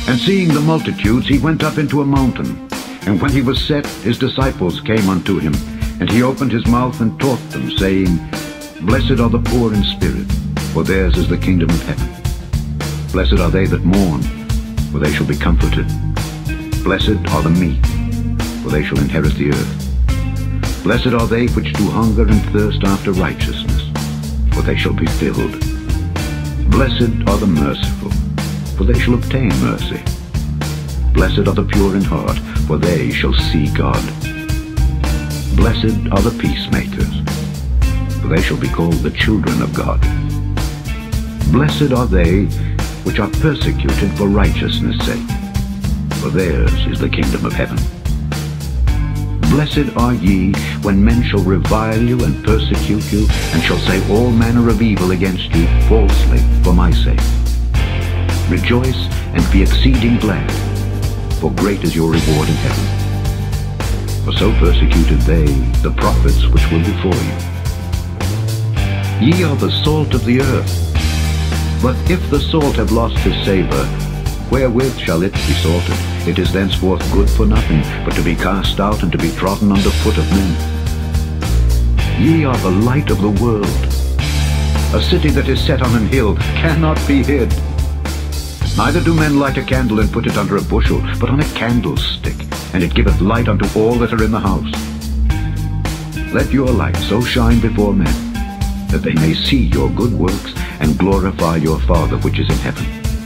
And seeing the multitudes, he went up into a mountain. And when he was set, his disciples came unto him. And he opened his mouth and taught them, saying, Blessed are the poor in spirit, for theirs is the kingdom of heaven. Blessed are they that mourn, for they shall be comforted. Blessed are the meek, for they shall inherit the earth. Blessed are they which do hunger and thirst after righteousness, for they shall be filled. Blessed are the merciful, for they shall obtain mercy. Blessed are the pure in heart, for they shall see God. Blessed are the peacemakers, for they shall be called the children of God. Blessed are they which are persecuted for righteousness' sake, for theirs is the kingdom of heaven. Blessed are ye when men shall revile you and persecute you, and shall say all manner of evil against you falsely for my sake. Rejoice and be exceeding glad, for great is your reward in heaven. For so persecuted they the prophets which were before you. Ye are the salt of the earth. But if the salt have lost his savour, wherewith shall it be salted? It is thenceforth good for nothing, but to be cast out and to be trodden under foot of men. Ye are the light of the world. A city that is set on an hill cannot be hid. Neither do men light a candle and put it under a bushel, but on a candlestick, and it giveth light unto all that are in the house. Let your light so shine before men, that they may see your good works, and glorify your Father which is in heaven.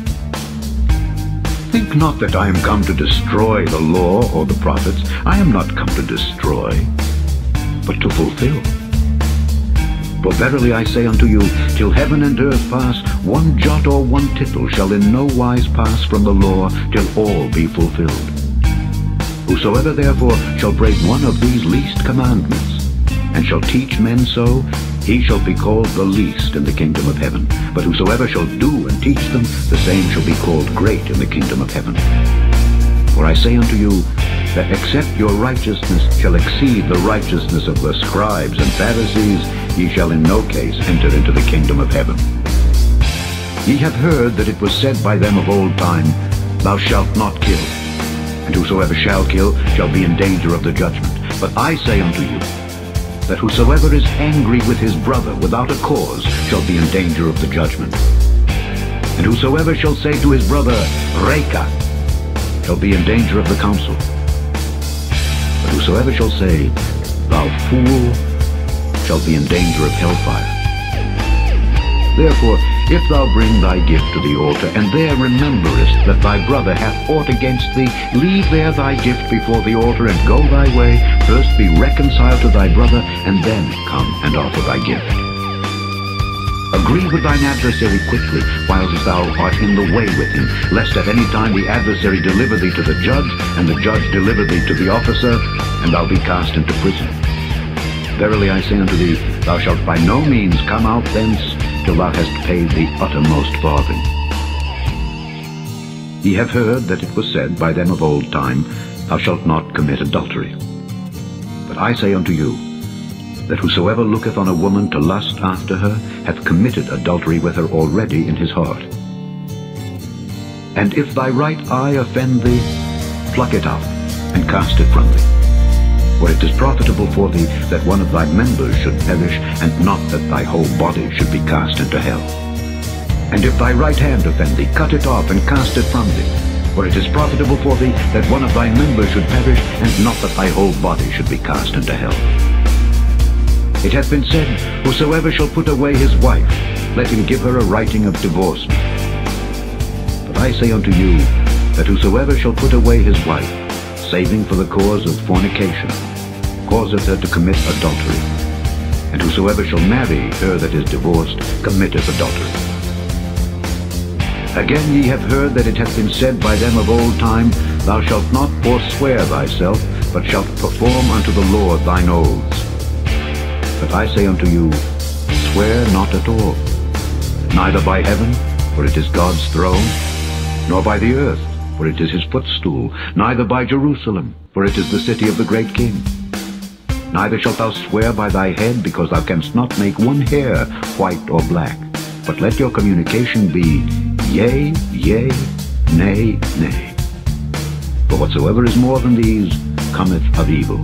Think not that I am come to destroy the law or the prophets. I am not come to destroy, but to fulfill. For verily I say unto you, till heaven and earth pass, one jot or one tittle shall in no wise pass from the law, till all be fulfilled. Whosoever therefore shall break one of these least commandments, and shall teach men so, he shall be called the least in the kingdom of heaven. But whosoever shall do and teach them, the same shall be called great in the kingdom of heaven. For I say unto you, that except your righteousness shall exceed the righteousness of the scribes and Pharisees, ye shall in no case enter into the kingdom of heaven. Ye have heard that it was said by them of old time, Thou shalt not kill, and whosoever shall kill shall be in danger of the judgment. But I say unto you, that whosoever is angry with his brother without a cause shall be in danger of the judgment. And whosoever shall say to his brother, Reka, shall be in danger of the council. But whosoever shall say, Thou fool, shall be in danger of hellfire. Therefore, if thou bring thy gift to the altar, and there rememberest that thy brother hath aught against thee, leave there thy gift before the altar, and go thy way. First be reconciled to thy brother, and then come and offer thy gift. Agree with thine adversary quickly, whilst thou art in the way with him, lest at any time the adversary deliver thee to the judge, and the judge deliver thee to the officer, and thou be cast into prison. Verily I say unto thee, thou shalt by no means come out thence, till thou hast paid the uttermost farthing. Ye have heard that it was said by them of old time, Thou shalt not commit adultery. But I say unto you, that whosoever looketh on a woman to lust after her hath committed adultery with her already in his heart. And if thy right eye offend thee, pluck it out, and cast it from thee. For it is profitable for thee that one of thy members should perish, and not that thy whole body should be cast into hell. And if thy right hand offend thee, cut it off, and cast it from thee. For it is profitable for thee that one of thy members should perish, and not that thy whole body should be cast into hell. It hath been said, Whosoever shall put away his wife, let him give her a writing of divorcement. But I say unto you, that whosoever shall put away his wife, saving for the cause of fornication, causeth her to commit adultery. And whosoever shall marry her that is divorced committeth adultery. Again ye have heard that it hath been said by them of old time, Thou shalt not forswear thyself, but shalt perform unto the Lord thine oaths. But I say unto you, swear not at all, neither by heaven, for it is God's throne, nor by the earth, for it is his footstool, neither by Jerusalem, for it is the city of the great king. Neither shalt thou swear by thy head, because thou canst not make one hair white or black. But let your communication be yea, yea, Nay, nay. For whatsoever is more than these cometh of evil.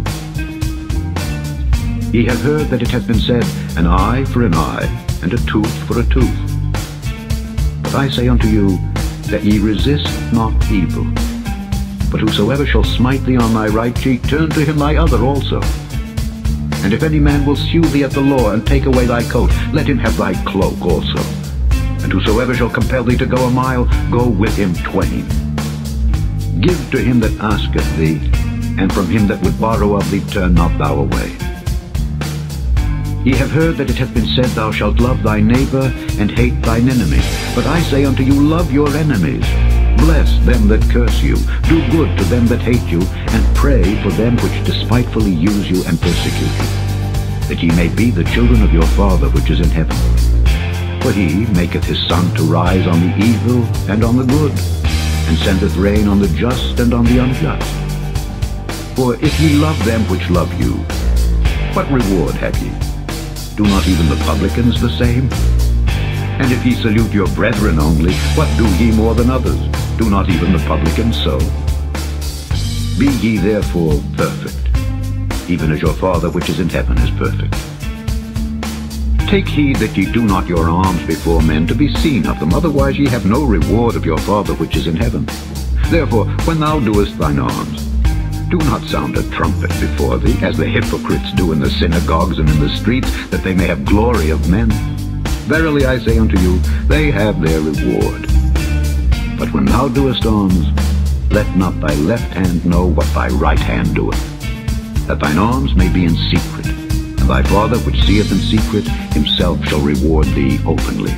Ye have heard that it hath been said, an eye for an eye, and a tooth for a tooth. But I say unto you, that ye resist not evil. But whosoever shall smite thee on thy right cheek, turn to him thy other also. And if any man will sue thee at the law, and take away thy coat, let him have thy cloak also. And whosoever shall compel thee to go a mile, go with him twain. Give to him that asketh thee, and from him that would borrow of thee turn not thou away. Ye have heard that it hath been said, Thou shalt love thy neighbor, and hate thine enemy. But I say unto you, love your enemies. Bless them that curse you. Do good to them that hate you, and pray for them which despitefully use you and persecute you, that ye may be the children of your Father which is in heaven. For he maketh his sun to rise on the evil and on the good, and sendeth rain on the just and on the unjust. For if ye love them which love you, what reward have ye? Do not even the publicans the same? And if ye salute your brethren only, what do ye more than others? Do not even the publicans so? Be ye therefore perfect, even as your Father which is in heaven is perfect. Take heed that ye do not your alms before men to be seen of them, otherwise ye have no reward of your Father which is in heaven. Therefore, when thou doest thine alms, do not sound a trumpet before thee, as the hypocrites do in the synagogues and in the streets, that they may have glory of men. Verily I say unto you, they have their reward. But when thou doest alms, let not thy left hand know what thy right hand doeth, that thine alms may be in secret, and thy Father which seeth in secret himself shall reward thee openly.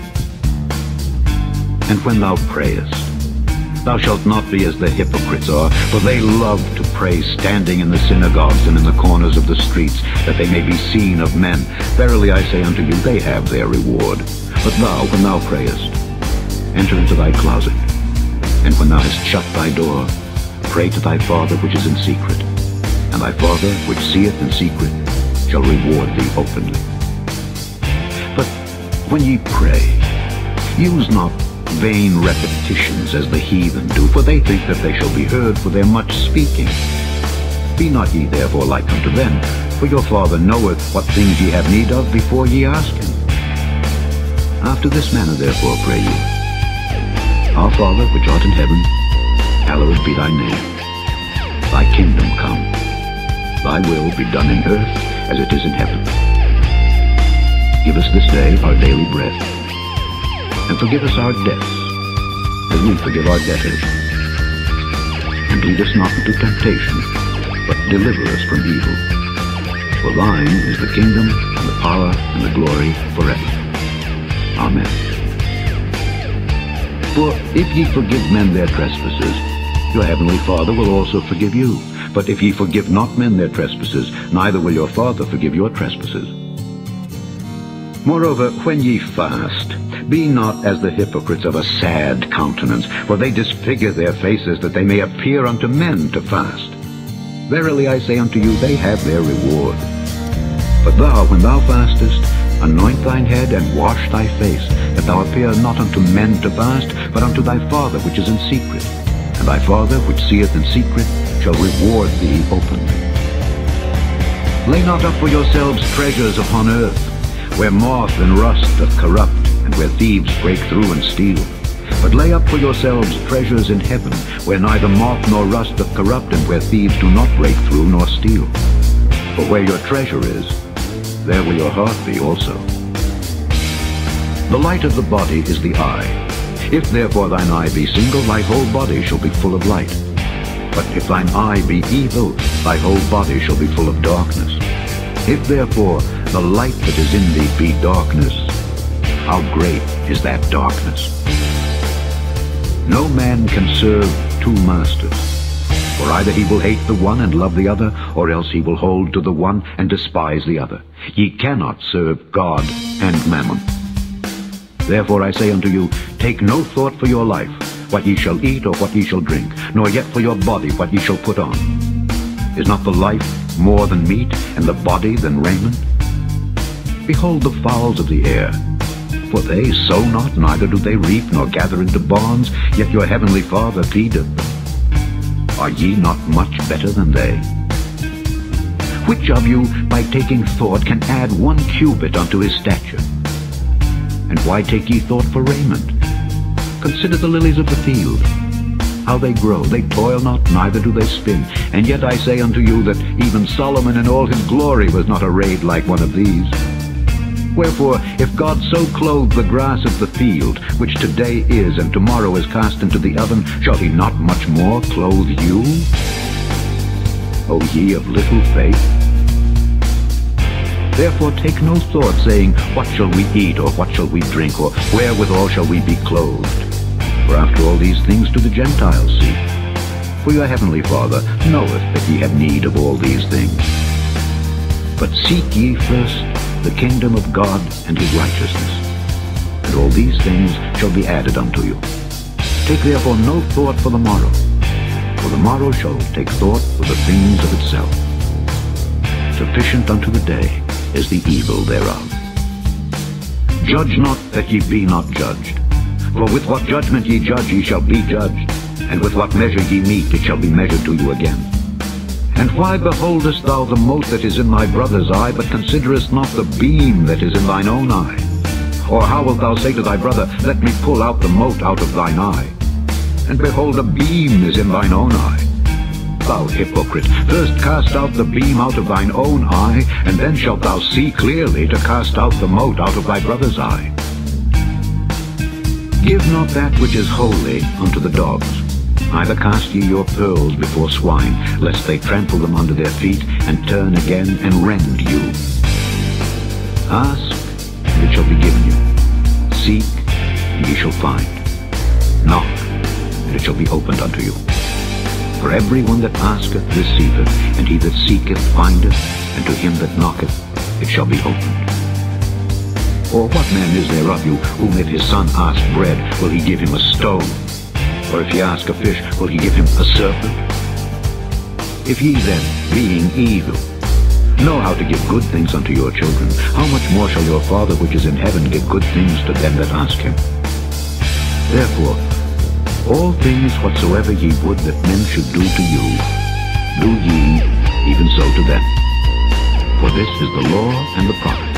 And when thou prayest, thou shalt not be as the hypocrites are, for they love to pray standing in the synagogues and in the corners of the streets, that they may be seen of men. Verily I say unto you, they have their reward. But thou, when thou prayest, enter into thy closet, and when thou hast shut thy door, pray to thy Father which is in secret, and thy Father which seeth in secret shall reward thee openly. But when ye pray, use not vain repetitions as the heathen do, for they think that they shall be heard for their much speaking. Be not ye therefore like unto them, for your Father knoweth what things ye have need of before ye ask him. After this manner therefore pray ye, Our Father which art in heaven, hallowed be thy name. Thy kingdom come. Thy will be done in earth as it is in heaven. Give us this day our daily bread, and forgive us our debts, as we forgive our debtors. And lead us not into temptation, but deliver us from evil. For thine is the kingdom, and the power, and the glory forever. Amen. For if ye forgive men their trespasses, your heavenly Father will also forgive you. But if ye forgive not men their trespasses, neither will your Father forgive your trespasses. Moreover, when ye fast, be not as the hypocrites of a sad countenance, for they disfigure their faces, that they may appear unto men to fast. Verily I say unto you, they have their reward. But thou, when thou fastest, anoint thine head, and wash thy face, that thou appear not unto men to fast, but unto thy Father which is in secret. And thy Father which seeth in secret shall reward thee openly. Lay not up for yourselves treasures upon earth, where moth and rust doth corrupt, and where thieves break through and steal. But lay up for yourselves treasures in heaven, where neither moth nor rust doth corrupt, and where thieves do not break through nor steal. For where your treasure is, there will your heart be also. The light of the body is the eye. If therefore thine eye be single, thy whole body shall be full of light. But if thine eye be evil, thy whole body shall be full of darkness. If therefore the light that is in thee be darkness, how great is that darkness? No man can serve two masters, for either he will hate the one and love the other, or else he will hold to the one and despise the other. Ye cannot serve God and mammon. Therefore I say unto you, take no thought for your life, what ye shall eat or what ye shall drink, nor yet for your body what ye shall put on. Is not the life more than meat, and the body than raiment? Behold the fowls of the air, For they sow not, neither do they reap, nor gather into barns, yet your heavenly Father feedeth them. Are ye not much better than they? Which of you, by taking thought, can add 1 cubit unto his stature? And why take ye thought for raiment? Consider the lilies of the field, how they grow. They toil not, neither do they spin. And yet I say unto you that even Solomon in all his glory was not arrayed like one of these. Wherefore, if God so clothe the grass of the field, which today is and tomorrow is cast into the oven, shall he not much more clothe you, O ye of little faith? Therefore take no thought, saying, What shall we eat, or what shall we drink, or wherewithal shall we be clothed? For after all these things do the Gentiles seek. For your heavenly Father knoweth that ye have need of all these things. But seek ye first the kingdom of God and his righteousness, and all these things shall be added unto you. Take therefore no thought for the morrow, for the morrow shall take thought for the things of itself. Sufficient unto the day is the evil thereof. Judge not that ye be not judged. For with what judgment ye judge, ye shall be judged, and with what measure ye mete, it shall be measured to you again. And why beholdest thou the mote that is in thy brother's eye, but considerest not the beam that is in thine own eye? Or how wilt thou say to thy brother, Let me pull out the mote out of thine eye? And behold, a beam is in thine own eye. Thou hypocrite, first cast out the beam out of thine own eye, and then shalt thou see clearly to cast out the mote out of thy brother's eye. Give not that which is holy unto the dogs, neither cast ye your pearls before swine, lest they trample them under their feet, and turn again and rend you. Ask, and it shall be given you. Seek, and ye shall find. Knock, and it shall be opened unto you. For every one that asketh receiveth, and he that seeketh findeth, and to him that knocketh it shall be opened. Or what man is there of you, whom if his son ask bread, will he give him a stone? Or if he ask a fish, will he give him a serpent? If ye then, being evil, know how to give good things unto your children, how much more shall your Father which is in heaven give good things to them that ask him? Therefore, all things whatsoever ye would that men should do to you, do ye even so to them. For this is the law and the prophets.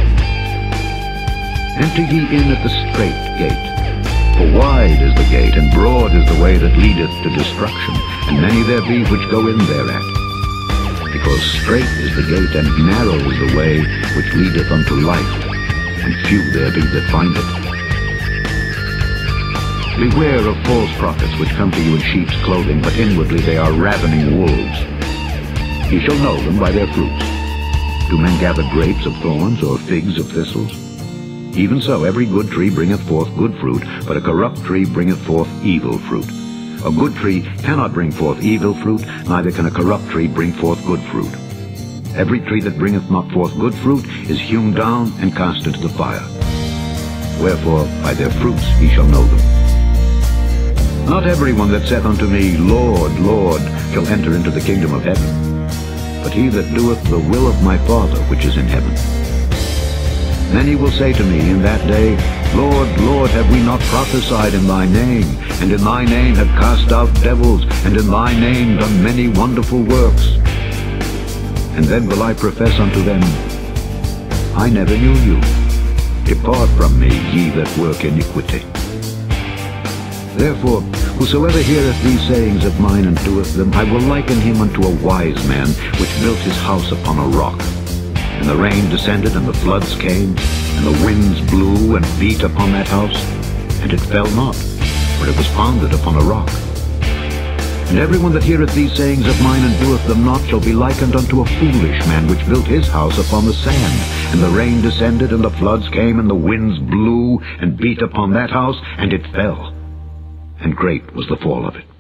Enter ye in at the strait gate. For wide is the gate, and broad is the way that leadeth to destruction, and many there be which go in thereat. Because strait is the gate, and narrow is the way which leadeth unto life, and few there be that find it. Beware of false prophets, which come to you in sheep's clothing, but inwardly they are ravening wolves. Ye shall know them by their fruits. Do men gather grapes of thorns, or figs of thistles? Even so, every good tree bringeth forth good fruit, but a corrupt tree bringeth forth evil fruit. A good tree cannot bring forth evil fruit, neither can a corrupt tree bring forth good fruit. Every tree that bringeth not forth good fruit is hewn down and cast into the fire. Wherefore, by their fruits ye shall know them. Not every one that saith unto me, Lord, Lord, shall enter into the kingdom of heaven, but he that doeth the will of my Father which is in heaven. Then he will say to me in that day, Lord, Lord, have we not prophesied in thy name, and in thy name have cast out devils, and in thy name done many wonderful works? And then will I profess unto them, I never knew you. Depart from me, ye that work iniquity. Therefore, whosoever heareth these sayings of mine and doeth them, I will liken him unto a wise man, which built his house upon a rock. And the rain descended, and the floods came, and the winds blew and beat upon that house, and it fell not, for it was founded upon a rock. And every one that heareth these sayings of mine and doeth them not shall be likened unto a foolish man, which built his house upon the sand. And the rain descended, and the floods came, and the winds blew and beat upon that house, and it fell. And great was the fall of it.